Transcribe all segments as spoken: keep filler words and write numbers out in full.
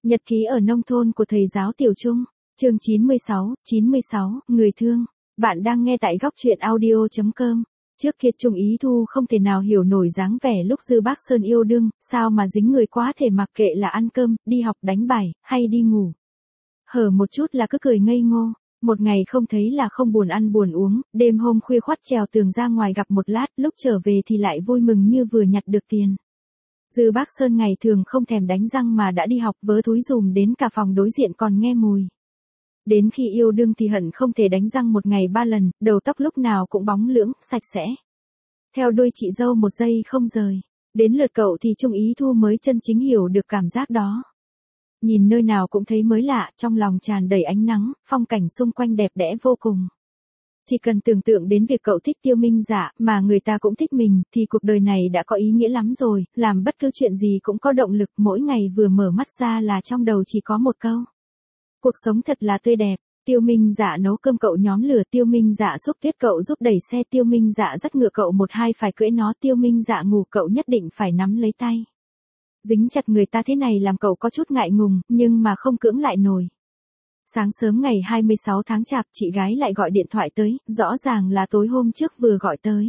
Nhật ký ở nông thôn của thầy giáo Tiểu Trung, chương chín mươi sáu, chín mươi sáu, người thương. Bạn đang nghe tại góc truyện audio chấm com. Trước kia Trung Ý Thu không thể nào hiểu nổi dáng vẻ lúc Dư Bác Sơn yêu đương, sao mà dính người quá thể mặc kệ là ăn cơm, đi học đánh bài, hay đi ngủ. Hở một chút là cứ cười ngây ngô, một ngày không thấy là không buồn ăn buồn uống, đêm hôm khuya khoắt trèo tường ra ngoài gặp một lát, lúc trở về thì lại vui mừng như vừa nhặt được tiền. Dư Bác Sơn ngày thường không thèm đánh răng mà đã đi học vớ túi dùm đến cả phòng đối diện còn nghe mùi. Đến khi yêu đương thì hận không thể đánh răng một ngày ba lần, đầu tóc lúc nào cũng bóng lưỡng, sạch sẽ. Theo đuôi chị dâu một giây không rời. Đến lượt cậu thì Trung Ý Thu mới chân chính hiểu được cảm giác đó. Nhìn nơi nào cũng thấy mới lạ, trong lòng tràn đầy ánh nắng, phong cảnh xung quanh đẹp đẽ vô cùng. Chỉ cần tưởng tượng đến việc cậu thích Tiêu Minh Dạ, mà người ta cũng thích mình, thì cuộc đời này đã có ý nghĩa lắm rồi, làm bất cứ chuyện gì cũng có động lực, mỗi ngày vừa mở mắt ra là trong đầu chỉ có một câu. Cuộc sống thật là tươi đẹp. Tiêu Minh Dạ nấu cơm cậu nhóm lửa, Tiêu Minh Dạ xúc tuyết cậu giúp đẩy xe, Tiêu Minh Dạ dắt ngựa cậu một hai phải cưỡi nó, Tiêu Minh Dạ ngủ cậu nhất định phải nắm lấy tay. Dính chặt người ta thế này làm cậu có chút ngại ngùng, nhưng mà không cưỡng lại nổi. Sáng sớm ngày hai mươi sáu tháng Chạp, chị gái lại gọi điện thoại tới, rõ ràng là tối hôm trước vừa gọi tới.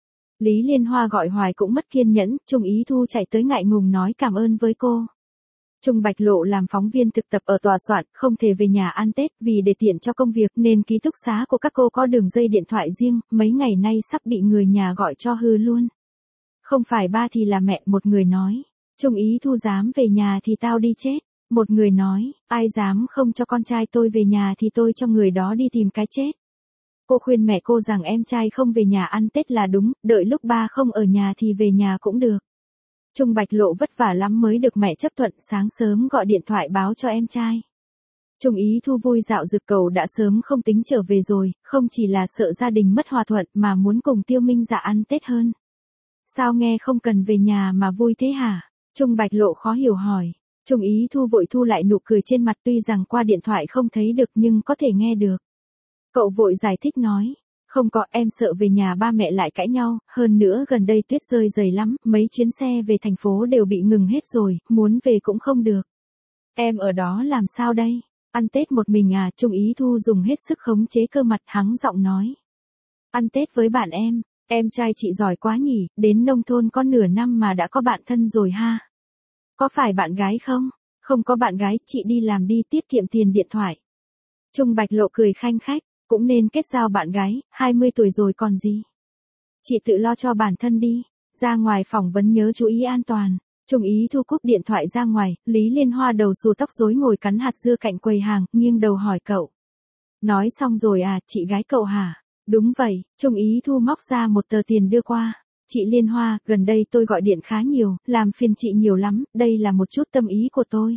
Lý Liên Hoa gọi hoài cũng mất kiên nhẫn, Trung Ý Thu chạy tới ngại ngùng nói cảm ơn với cô. Trung Bạch Lộ làm phóng viên thực tập ở tòa soạn, không thể về nhà ăn Tết vì để tiện cho công việc nên ký túc xá của các cô có đường dây điện thoại riêng, mấy ngày nay sắp bị người nhà gọi cho hư luôn. Không phải ba thì là mẹ, một người nói. Trung Ý Thu dám về nhà thì tao đi chết. Một người nói, ai dám không cho con trai tôi về nhà thì tôi cho người đó đi tìm cái chết. Cô khuyên mẹ cô rằng em trai không về nhà ăn Tết là đúng, đợi lúc ba không ở nhà thì về nhà cũng được. Trung Bạch Lộ vất vả lắm mới được mẹ chấp thuận, sáng sớm gọi điện thoại báo cho em trai. Trung Ý Thu vui dạo dực cầu đã sớm không tính trở về rồi, không chỉ là sợ gia đình mất hòa thuận mà muốn cùng Tiêu Minh Dạ ăn Tết hơn. Sao nghe không cần về nhà mà vui thế hả? Trung Bạch Lộ khó hiểu hỏi. Trung Ý Thu vội thu lại nụ cười trên mặt, tuy rằng qua điện thoại không thấy được nhưng có thể nghe được. Cậu vội giải thích nói, không có, em sợ về nhà ba mẹ lại cãi nhau, hơn nữa gần đây tuyết rơi dày lắm, mấy chuyến xe về thành phố đều bị ngừng hết rồi, muốn về cũng không được. Em ở đó làm sao đây? Ăn Tết một mình à? Trung Ý Thu dùng hết sức khống chế cơ mặt, hắng giọng nói. Ăn Tết với bạn em, em trai chị giỏi quá nhỉ, đến nông thôn có nửa năm mà đã có bạn thân rồi ha. Có phải bạn gái không? Không có bạn gái, chị đi làm đi, tiết kiệm tiền điện thoại. Trung Bạch Lộ cười khanh khách, cũng nên kết giao bạn gái, hai mươi tuổi rồi còn gì. Chị tự lo cho bản thân đi, ra ngoài phỏng vấn nhớ chú ý an toàn. Trung Ý Thu cúp điện thoại ra ngoài, Lý Liên Hoa đầu xù tóc rối ngồi cắn hạt dưa cạnh quầy hàng, nghiêng đầu hỏi cậu. Nói xong rồi à, chị gái cậu hả? Đúng vậy, Trung Ý Thu móc ra một tờ tiền đưa qua. Chị Liên Hoa, gần đây tôi gọi điện khá nhiều, làm phiền chị nhiều lắm, đây là một chút tâm ý của tôi.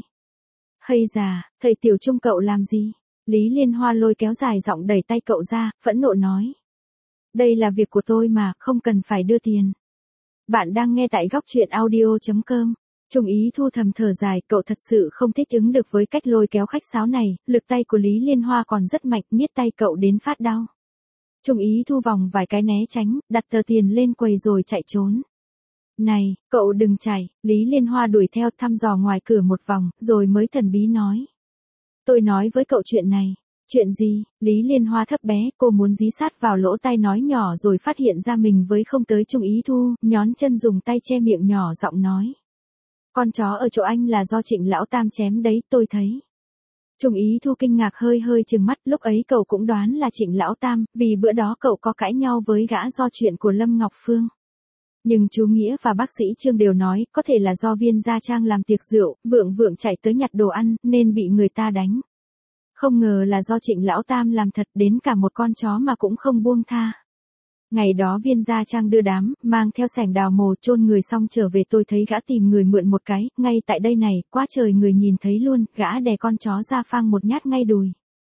Hay già, thầy Tiểu Trung cậu làm gì? Lý Liên Hoa lôi kéo dài giọng đẩy tay cậu ra, phẫn nộ nói. Đây là việc của tôi mà, không cần phải đưa tiền. Bạn đang nghe tại góc truyện audio chấm com. Trung Ý Thu thầm thở dài, cậu thật sự không thích ứng được với cách lôi kéo khách sáo này, lực tay của Lý Liên Hoa còn rất mạnh, niết tay cậu đến phát đau. Trung Ý Thu vòng vài cái né tránh, đặt tờ tiền lên quầy rồi chạy trốn. Này, cậu đừng chạy, Lý Liên Hoa đuổi theo thăm dò ngoài cửa một vòng, rồi mới thần bí nói. Tôi nói với cậu chuyện này. Chuyện gì? Lý Liên Hoa thấp bé, cô muốn dí sát vào lỗ tai nói nhỏ rồi phát hiện ra mình với không tới Trung Ý Thu, nhón chân dùng tay che miệng nhỏ giọng nói. Con chó ở chỗ anh là do Trịnh Lão Tam chém đấy, tôi thấy. Trung Ý Thu kinh ngạc hơi hơi trừng mắt, lúc ấy cậu cũng đoán là Trịnh Lão Tam, vì bữa đó cậu có cãi nhau với gã do chuyện của Lâm Ngọc Phương. Nhưng chú Nghĩa và bác sĩ Trương đều nói, có thể là do Viên Gia Trang làm tiệc rượu, vượng vượng chạy tới nhặt đồ ăn, nên bị người ta đánh. Không ngờ là do Trịnh Lão Tam làm thật, đến cả một con chó mà cũng không buông tha. Ngày đó Viên Gia Trang đưa đám, mang theo sẻng đào mồ chôn người xong trở về, tôi thấy gã tìm người mượn một cái, ngay tại đây này, quá trời người nhìn thấy luôn, gã đè con chó ra phang một nhát ngay đùi.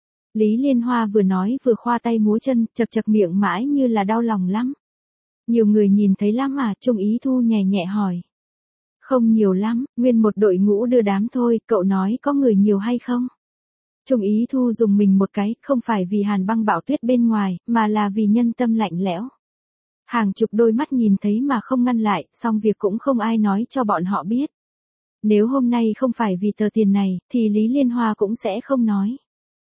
Lý Liên Hoa vừa nói vừa khoa tay múa chân, chật chật miệng mãi như là đau lòng lắm. Nhiều người nhìn thấy lắm à? Trung Ý Thu nhẹ nhẹ hỏi. Không nhiều lắm, nguyên một đội ngũ đưa đám thôi, cậu nói có người nhiều hay không? Trung Ý Thu dùng mình một cái, không phải vì hàn băng bão tuyết bên ngoài, mà là vì nhân tâm lạnh lẽo. Hàng chục đôi mắt nhìn thấy mà không ngăn lại, xong việc cũng không ai nói cho bọn họ biết. Nếu hôm nay không phải vì tờ tiền này, thì Lý Liên Hoa cũng sẽ không nói.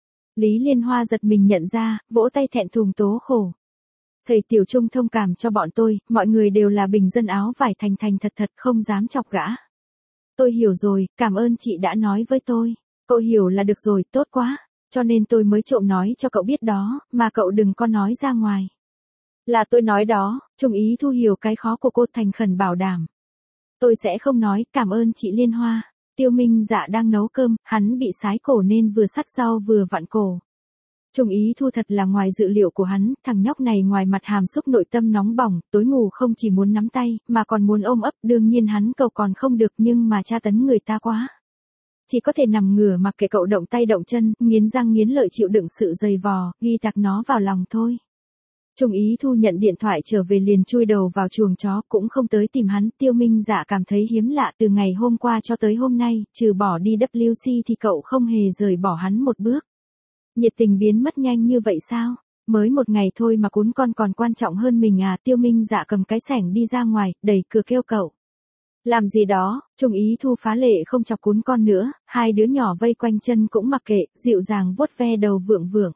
Lý Liên Hoa giật mình nhận ra, vỗ tay thẹn thùng tố khổ. Thầy Tiểu Trung thông cảm cho bọn tôi, mọi người đều là bình dân áo vải thành thành thật thật không dám chọc gã. Tôi hiểu rồi, cảm ơn chị đã nói với tôi. Cậu hiểu là được rồi, tốt quá. Cho nên tôi mới trộm nói cho cậu biết đó, mà cậu đừng có nói ra ngoài. Là tôi nói đó, Trung Ý Thu hiểu cái khó của cô thành khẩn bảo đảm. Tôi sẽ không nói, cảm ơn chị Liên Hoa. Tiêu Minh Dạ đang nấu cơm, hắn bị sái cổ nên vừa sắt rau vừa vặn cổ. Trung Ý Thu thật là ngoài dự liệu của hắn, thằng nhóc này ngoài mặt hàm xúc nội tâm nóng bỏng, tối ngủ không chỉ muốn nắm tay, mà còn muốn ôm ấp, đương nhiên hắn cầu còn không được nhưng mà tra tấn người ta quá. Chỉ có thể nằm ngửa mặc kệ cậu động tay động chân, nghiến răng nghiến lợi chịu đựng sự dày vò, ghi tạc nó vào lòng thôi. Trung Ý Thu nhận điện thoại trở về liền chui đầu vào chuồng chó, cũng không tới tìm hắn. Tiêu Minh Dạ cảm thấy hiếm lạ, từ ngày hôm qua cho tới hôm nay, trừ bỏ đi W C thì cậu không hề rời bỏ hắn một bước. Nhiệt tình biến mất nhanh như vậy sao? Mới một ngày thôi mà cún con còn quan trọng hơn mình à? Tiêu Minh Dạ cầm cái xẻng đi ra ngoài, đẩy cửa kêu cậu. Làm gì đó? Trung Ý Thu phá lệ không chọc cún con nữa, hai đứa nhỏ vây quanh chân cũng mặc kệ, dịu dàng vuốt ve đầu vượng vượng.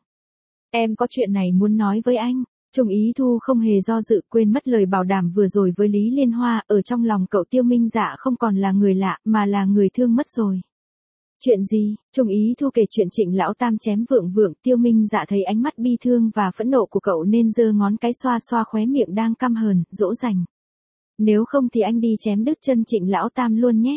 Em có chuyện này muốn nói với anh. Trung Ý Thu không hề do dự, quên mất lời bảo đảm vừa rồi với Lý Liên Hoa, ở trong lòng cậu Tiêu Minh Dạ không còn là người lạ, mà là người thương mất rồi. Chuyện gì? Trung Ý Thu kể chuyện Trịnh lão tam chém vượng vượng, Tiêu Minh Dạ thấy ánh mắt bi thương và phẫn nộ của cậu nên giơ ngón cái xoa xoa khóe miệng đang căm hờn, dỗ dành. Nếu không thì anh đi chém đứt chân Trịnh lão tam luôn nhé.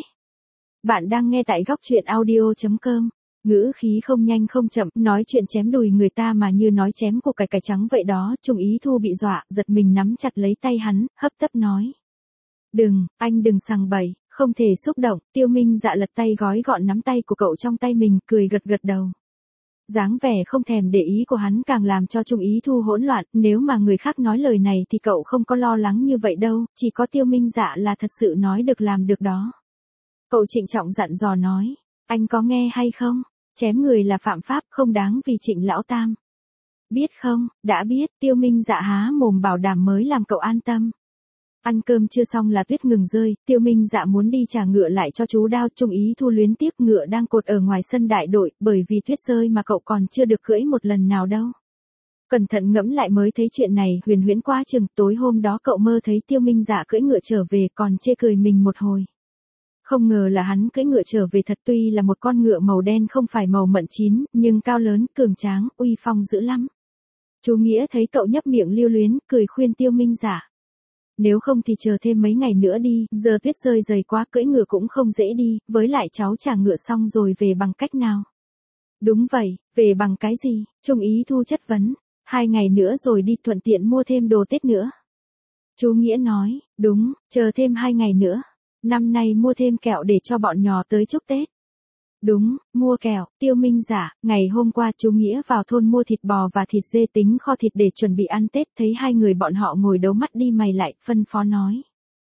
Bạn đang nghe tại góc truyện audio chấm com. Ngữ khí không nhanh không chậm, nói chuyện chém đùi người ta mà như nói chém củ cải cải trắng vậy đó. Trung Ý Thu bị dọa, giật mình nắm chặt lấy tay hắn, hấp tấp nói. Đừng, anh đừng sằng bậy, không thể xúc động. Tiêu Minh Dạ lật tay gói gọn nắm tay của cậu trong tay mình, cười gật gật đầu. Dáng vẻ không thèm để ý của hắn càng làm cho Trung Ý Thu hỗn loạn, nếu mà người khác nói lời này thì cậu không có lo lắng như vậy đâu, chỉ có Tiêu Minh Dạ là thật sự nói được làm được đó. Cậu trịnh trọng dặn dò nói, anh có nghe hay không? Chém người là phạm pháp, không đáng vì Trịnh lão tam. Biết không? Đã biết. Tiêu Minh Dạ há mồm bảo đảm mới làm cậu an tâm. Ăn cơm chưa xong là tuyết ngừng rơi, Tiêu Minh Dạ muốn đi trả ngựa lại cho chú Đao. Trung Ý Thu luyến tiếc ngựa đang cột ở ngoài sân đại đội, bởi vì tuyết rơi mà cậu còn chưa được cưỡi một lần nào đâu. Cẩn thận ngẫm lại mới thấy chuyện này huyền huyễn quá chừng. Tối hôm đó cậu mơ thấy Tiêu Minh Dạ cưỡi ngựa trở về còn chê cười mình một hồi. Không ngờ là hắn cưỡi ngựa trở về thật, tuy là một con ngựa màu đen không phải màu mận chín, nhưng cao lớn, cường tráng, uy phong dữ lắm. Chú Nghĩa thấy cậu nhấp miệng lưu luyến, cười khuyên Tiêu Minh Dạ. Nếu không thì chờ thêm mấy ngày nữa đi, giờ tuyết rơi dày quá, cưỡi ngựa cũng không dễ đi, với lại cháu trả ngựa xong rồi về bằng cách nào? Đúng vậy, về bằng cái gì? Trung Ý Thu chất vấn. Hai ngày nữa rồi đi, thuận tiện mua thêm đồ Tết nữa. Chú Nghĩa nói, đúng, chờ thêm hai ngày nữa. Năm nay mua thêm kẹo để cho bọn nhỏ tới chúc Tết. Đúng, mua kẹo. Tiêu Minh Dạ, ngày hôm qua chú Nghĩa vào thôn mua thịt bò và thịt dê tính kho thịt để chuẩn bị ăn Tết, thấy hai người bọn họ ngồi đấu mắt đi mày lại, phân phó nói.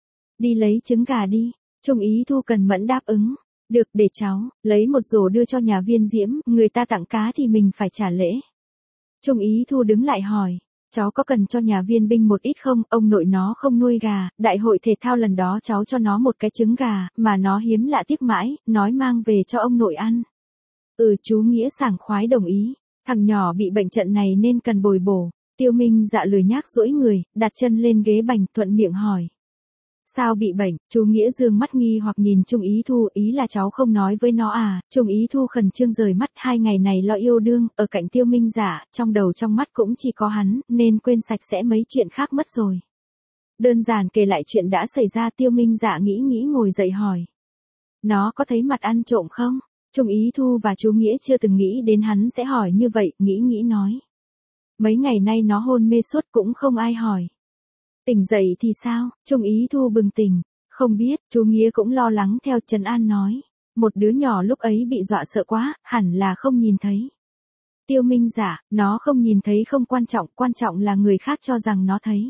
Đi lấy trứng gà đi. Trung Ý Thu cần mẫn đáp ứng. Được, để cháu, lấy một rổ đưa cho nhà Viên Diễm, người ta tặng cá thì mình phải trả lễ. Trung Ý Thu đứng lại hỏi. Cháu có cần cho nhà Viên binh một ít không? Ông nội nó không nuôi gà, đại hội thể thao lần đó cháu cho nó một cái trứng gà, mà nó hiếm lạ tiếc mãi, nói mang về cho ông nội ăn. Ừ, chú Nghĩa sảng khoái đồng ý. Thằng nhỏ bị bệnh trận này nên cần bồi bổ. Tiêu Minh Dạ lười nhác duỗi người, đặt chân lên ghế bành, thuận miệng hỏi. Sao bị bệnh? Chú Nghĩa dương mắt nghi hoặc nhìn Trung Ý Thu, ý là cháu không nói với nó à? Trung Ý Thu khẩn trương rời mắt, hai ngày này lo yêu đương, ở cạnh Tiêu Minh Dạ, trong đầu trong mắt cũng chỉ có hắn, nên quên sạch sẽ mấy chuyện khác mất rồi. Đơn giản kể lại chuyện đã xảy ra. Tiêu Minh Dạ nghĩ nghĩ ngồi dậy hỏi. Nó có thấy mặt ăn trộm không? Trung Ý Thu và chú Nghĩa chưa từng nghĩ đến hắn sẽ hỏi như vậy, nghĩ nghĩ nói. Mấy ngày nay nó hôn mê suốt cũng không ai hỏi. Tỉnh dậy thì sao? Trung Ý Thu bừng tỉnh. Không biết, chú Nghĩa cũng lo lắng theo trấn an nói. Một đứa nhỏ lúc ấy bị dọa sợ quá, hẳn là không nhìn thấy. Tiêu Minh Dạ, nó không nhìn thấy không quan trọng, quan trọng là người khác cho rằng nó thấy.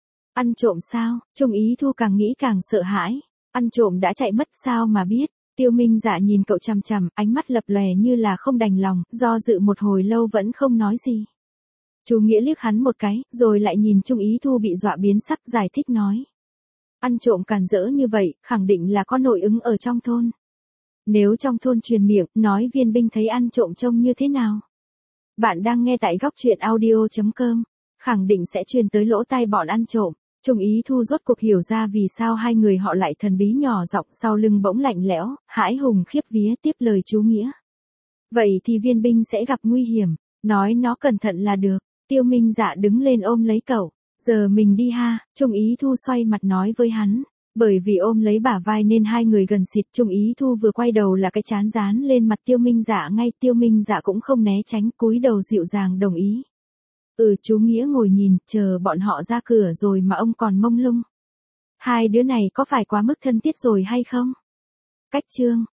Ăn trộm sao? Trung Ý Thu càng nghĩ càng sợ hãi. Ăn trộm đã chạy mất sao mà biết? Tiêu Minh Dạ nhìn cậu chằm chằm, ánh mắt lập lòe như là không đành lòng, do dự một hồi lâu vẫn không nói gì. Chú Nghĩa liếc hắn một cái, rồi lại nhìn Trung Ý Thu bị dọa biến sắc, giải thích nói. Ăn trộm càn rỡ như vậy, khẳng định là có nội ứng ở trong thôn. Nếu trong thôn truyền miệng, nói Viên Binh thấy ăn trộm trông như thế nào? Bạn đang nghe tại góc chuyện audio chấm com, khẳng định sẽ truyền tới lỗ tai bọn ăn trộm. Trung Ý Thu rốt cuộc hiểu ra vì sao hai người họ lại thần bí nhỏ giọng sau lưng bỗng lạnh lẽo, hãi hùng khiếp vía tiếp lời chú Nghĩa. Vậy thì Viên Binh sẽ gặp nguy hiểm, nói nó cẩn thận là được. Tiêu Minh Dạ đứng lên ôm lấy cậu. Giờ mình đi ha, Trung Ý Thu xoay mặt nói với hắn. Bởi vì ôm lấy bả vai nên hai người gần xịt. Trung Ý Thu vừa quay đầu là cái trán dán lên mặt Tiêu Minh Dạ ngay. Tiêu Minh Dạ cũng không né tránh, cúi đầu dịu dàng đồng ý. Ừ, chú Nghĩa ngồi nhìn, chờ bọn họ ra cửa rồi mà ông còn mông lung. Hai đứa này có phải quá mức thân thiết rồi hay không? Cách chương